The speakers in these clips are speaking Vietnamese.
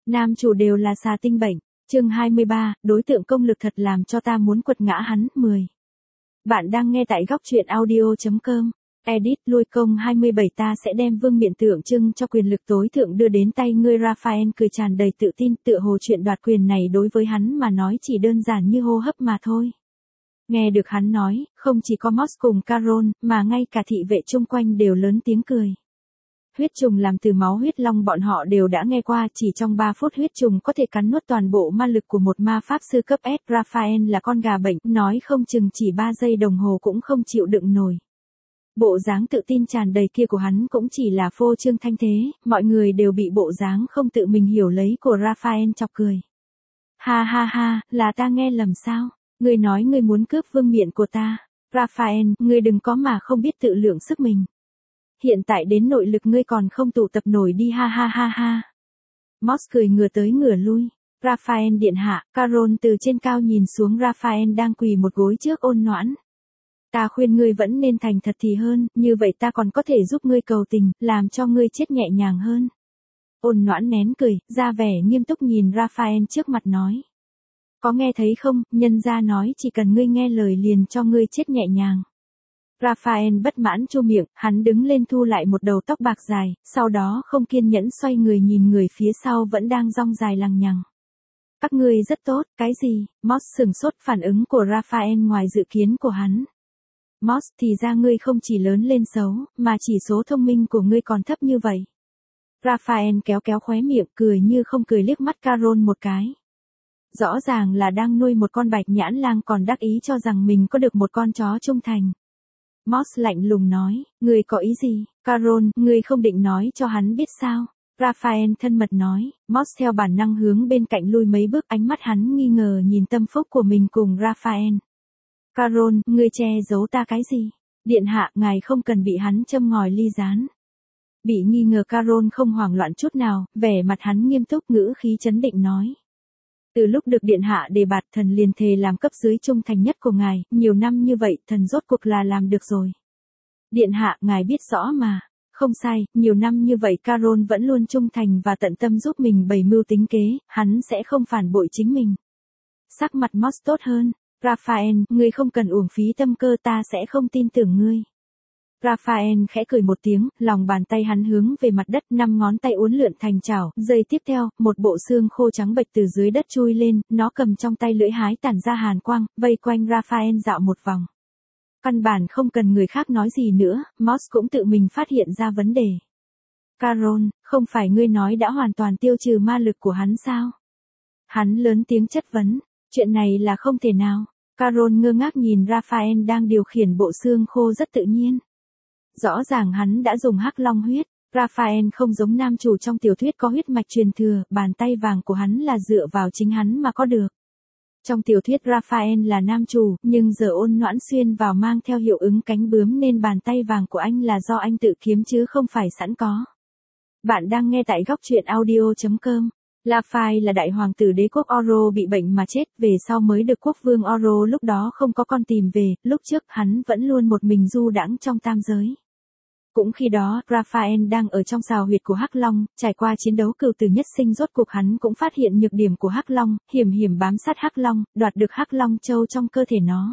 Nam chủ đều là xà tinh bệnh. Chương 23, đối tượng công lực thật làm cho ta muốn quật ngã hắn. 10. Bạn đang nghe tại góc truyện audio.com. Edit lui công 27. Ta sẽ đem vương miện tượng trưng cho quyền lực tối thượng đưa đến tay ngươi. Raphael cười tràn đầy tự tin, tựa hồ chuyện đoạt quyền này đối với hắn mà nói chỉ đơn giản như hô hấp mà thôi. Nghe được hắn nói, không chỉ có Moss cùng Carol, mà ngay cả thị vệ chung quanh đều lớn tiếng cười. Huyết trùng làm từ máu huyết long bọn họ đều đã nghe qua, chỉ trong 3 phút huyết trùng có thể cắn nuốt toàn bộ ma lực của một ma pháp sư cấp S. Raphael là con gà bệnh, nói không chừng chỉ 3 giây đồng hồ cũng không chịu đựng nổi. Bộ dáng tự tin tràn đầy kia của hắn cũng chỉ là phô trương thanh thế, mọi người đều bị bộ dáng không tự mình hiểu lấy của Raphael chọc cười. Ha ha ha, là ta nghe lầm sao? Ngươi nói ngươi muốn cướp vương miện của ta. Raphael, ngươi đừng có mà không biết tự lượng sức mình. Hiện tại đến nội lực ngươi còn không tụ tập nổi đi, ha ha ha ha. Moss cười ngửa tới ngửa lui. Raphael điện hạ. Carol từ trên cao nhìn xuống Raphael đang quỳ một gối trước Ôn Noãn. Ta khuyên ngươi vẫn nên thành thật thì hơn, như vậy ta còn có thể giúp ngươi cầu tình, làm cho ngươi chết nhẹ nhàng hơn. Ôn Noãn nén cười, ra vẻ nghiêm túc nhìn Raphael trước mặt nói. Có nghe thấy không, nhân gia nói chỉ cần ngươi nghe lời liền cho ngươi chết nhẹ nhàng. Raphael bất mãn chu miệng, hắn đứng lên thu lại một đầu tóc bạc dài, sau đó không kiên nhẫn xoay người nhìn người phía sau vẫn đang dong dài lằng nhằng. Các ngươi rất tốt, cái gì? Moss sừng sốt, phản ứng của Raphael ngoài dự kiến của hắn. Moss, thì ra ngươi không chỉ lớn lên xấu, mà chỉ số thông minh của ngươi còn thấp như vậy. Raphael kéo kéo khóe miệng, cười như không cười liếc mắt Carol một cái. Rõ ràng là đang nuôi một con bạch nhãn lang còn đắc ý cho rằng mình có được một con chó trung thành. Moss lạnh lùng nói, ngươi có ý gì? Carol, ngươi không định nói cho hắn biết sao? Raphael thân mật nói. Moss theo bản năng hướng bên cạnh lui mấy bước, ánh mắt hắn nghi ngờ nhìn tâm phúc của mình cùng Raphael. Carol, ngươi che giấu ta cái gì? Điện hạ, ngài không cần bị hắn châm ngòi ly gián. Bị nghi ngờ Carol không hoảng loạn chút nào, vẻ mặt hắn nghiêm túc, ngữ khí trấn định nói. Từ lúc được điện hạ đề bạt, thần liền thề làm cấp dưới trung thành nhất của ngài, nhiều năm như vậy, thần rốt cuộc là làm được rồi. Điện hạ, ngài biết rõ mà. Không sai, nhiều năm như vậy Carol vẫn luôn trung thành và tận tâm giúp mình bày mưu tính kế, hắn sẽ không phản bội chính mình. Sắc mặt Moss tốt hơn. Raphael, ngươi không cần uổng phí tâm cơ, ta sẽ không tin tưởng ngươi. Raphael khẽ cười một tiếng, lòng bàn tay hắn hướng về mặt đất, 5 ngón tay uốn lượn thành chảo, giây tiếp theo, một bộ xương khô trắng bệch từ dưới đất chui lên, nó cầm trong tay lưỡi hái tản ra hàn quang, vây quanh Raphael dạo một vòng. Căn bản không cần người khác nói gì nữa, Moss cũng tự mình phát hiện ra vấn đề. Carol, không phải ngươi nói đã hoàn toàn tiêu trừ ma lực của hắn sao? Hắn lớn tiếng chất vấn, chuyện này là không thể nào. Carol ngơ ngác nhìn Raphael đang điều khiển bộ xương khô rất tự nhiên. Rõ ràng hắn đã dùng hắc long huyết. Raphael không giống nam chủ trong tiểu thuyết có huyết mạch truyền thừa, bàn tay vàng của hắn là dựa vào chính hắn mà có được. Trong tiểu thuyết Raphael là nam chủ, nhưng giờ Ôn Noãn xuyên vào mang theo hiệu ứng cánh bướm nên bàn tay vàng của anh là do anh tự kiếm chứ không phải sẵn có. Bạn đang nghe tại góc truyện audio.com. Laphai là đại hoàng tử đế quốc Oro bị bệnh mà chết, về sau mới được quốc vương Oro lúc đó không có con tìm về, lúc trước hắn vẫn luôn một mình du đãng trong tam giới. Cũng khi đó, Raphael đang ở trong sào huyệt của Hắc Long, trải qua chiến đấu cửu tử nhất sinh rốt cuộc hắn cũng phát hiện nhược điểm của Hắc Long, hiểm hiểm bám sát Hắc Long, đoạt được Hắc Long châu trong cơ thể nó.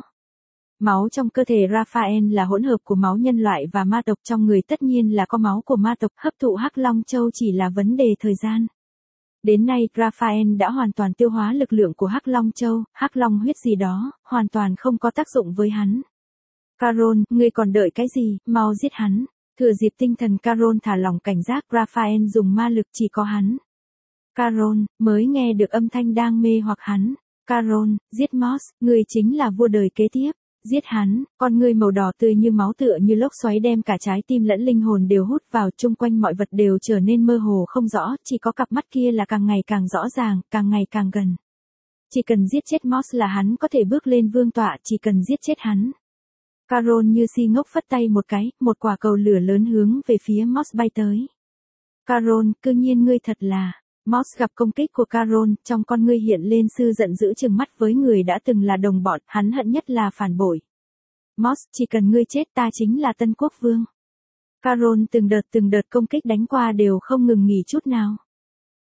Máu trong cơ thể Raphael là hỗn hợp của máu nhân loại và ma tộc, trong người tất nhiên là có máu của ma tộc, hấp thụ Hắc Long châu chỉ là vấn đề thời gian. Đến nay, Raphael đã hoàn toàn tiêu hóa lực lượng của Hắc Long châu, Hắc Long huyết gì đó, hoàn toàn không có tác dụng với hắn. Carol, ngươi còn đợi cái gì, mau giết hắn. Thừa dịp tinh thần Carol thả lỏng cảnh giác, Raphael dùng ma lực chỉ có hắn. Carol, mới nghe được âm thanh đang mê hoặc hắn. Carol, giết Moss, ngươi chính là vua đời kế tiếp. Giết hắn, con ngươi màu đỏ tươi như máu tựa như lốc xoáy đem cả trái tim lẫn linh hồn đều hút vào, chung quanh mọi vật đều trở nên mơ hồ không rõ, chỉ có cặp mắt kia là càng ngày càng rõ ràng, càng ngày càng gần. Chỉ cần giết chết Moss là hắn có thể bước lên vương tọa, chỉ cần giết chết hắn. Carol như si ngốc phất tay một cái, một quả cầu lửa lớn hướng về phía Moss bay tới. Carol, cư nhiên ngươi thật là. Moss gặp công kích của Carol, trong con ngươi hiện lên sự giận dữ trừng mắt với người đã từng là đồng bọn, hắn hận nhất là phản bội. Moss, chỉ cần ngươi chết ta chính là tân quốc vương. Carol từng đợt công kích đánh qua đều không ngừng nghỉ chút nào.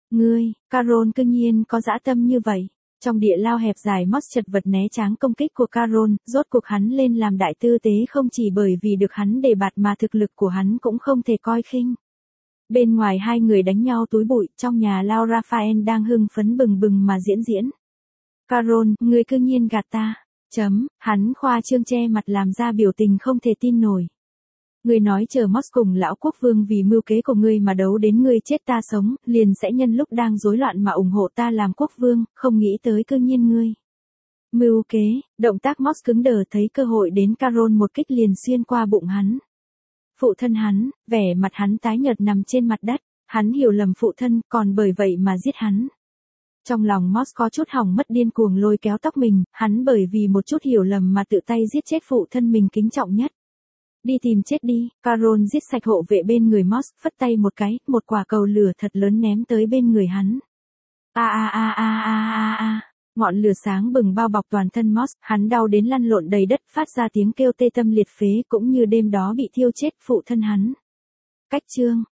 Carol cương nhiên có dã tâm như vậy. Trong địa lao hẹp dài, Moss chật vật né tránh công kích của Carol, rốt cuộc hắn lên làm đại tư tế không chỉ bởi vì được hắn đề bạt mà thực lực của hắn cũng không thể coi khinh. Bên ngoài hai người đánh nhau túi bụi, trong nhà lao Raphael đang hưng phấn bừng bừng mà diễn. Carol, ngươi cương nhiên gạt ta. Hắn khoa trương che mặt làm ra biểu tình không thể tin nổi. Ngươi nói chờ Moss cùng lão quốc vương vì mưu kế của ngươi mà đấu đến ngươi chết ta sống, liền sẽ nhân lúc đang rối loạn mà ủng hộ ta làm quốc vương, không nghĩ tới cương nhiên ngươi. Mưu kế, động tác Moss cứng đờ thấy cơ hội đến, Carol một kích liền xuyên qua bụng hắn. Phụ thân hắn, vẻ mặt hắn tái nhợt nằm trên mặt đất, hắn hiểu lầm phụ thân, còn bởi vậy mà giết hắn. Trong lòng Moss có chút hỏng mất, điên cuồng lôi kéo tóc mình, hắn bởi vì một chút hiểu lầm mà tự tay giết chết phụ thân mình kính trọng nhất. Đi tìm chết đi, Carol giết sạch hộ vệ bên người Moss, phất tay một cái, một quả cầu lửa thật lớn ném tới bên người hắn. Ngọn lửa sáng bừng bao bọc toàn thân Moss, hắn đau đến lăn lộn đầy đất, phát ra tiếng kêu tê tâm liệt phế, cũng như đêm đó bị thiêu chết phụ thân hắn. Cách chương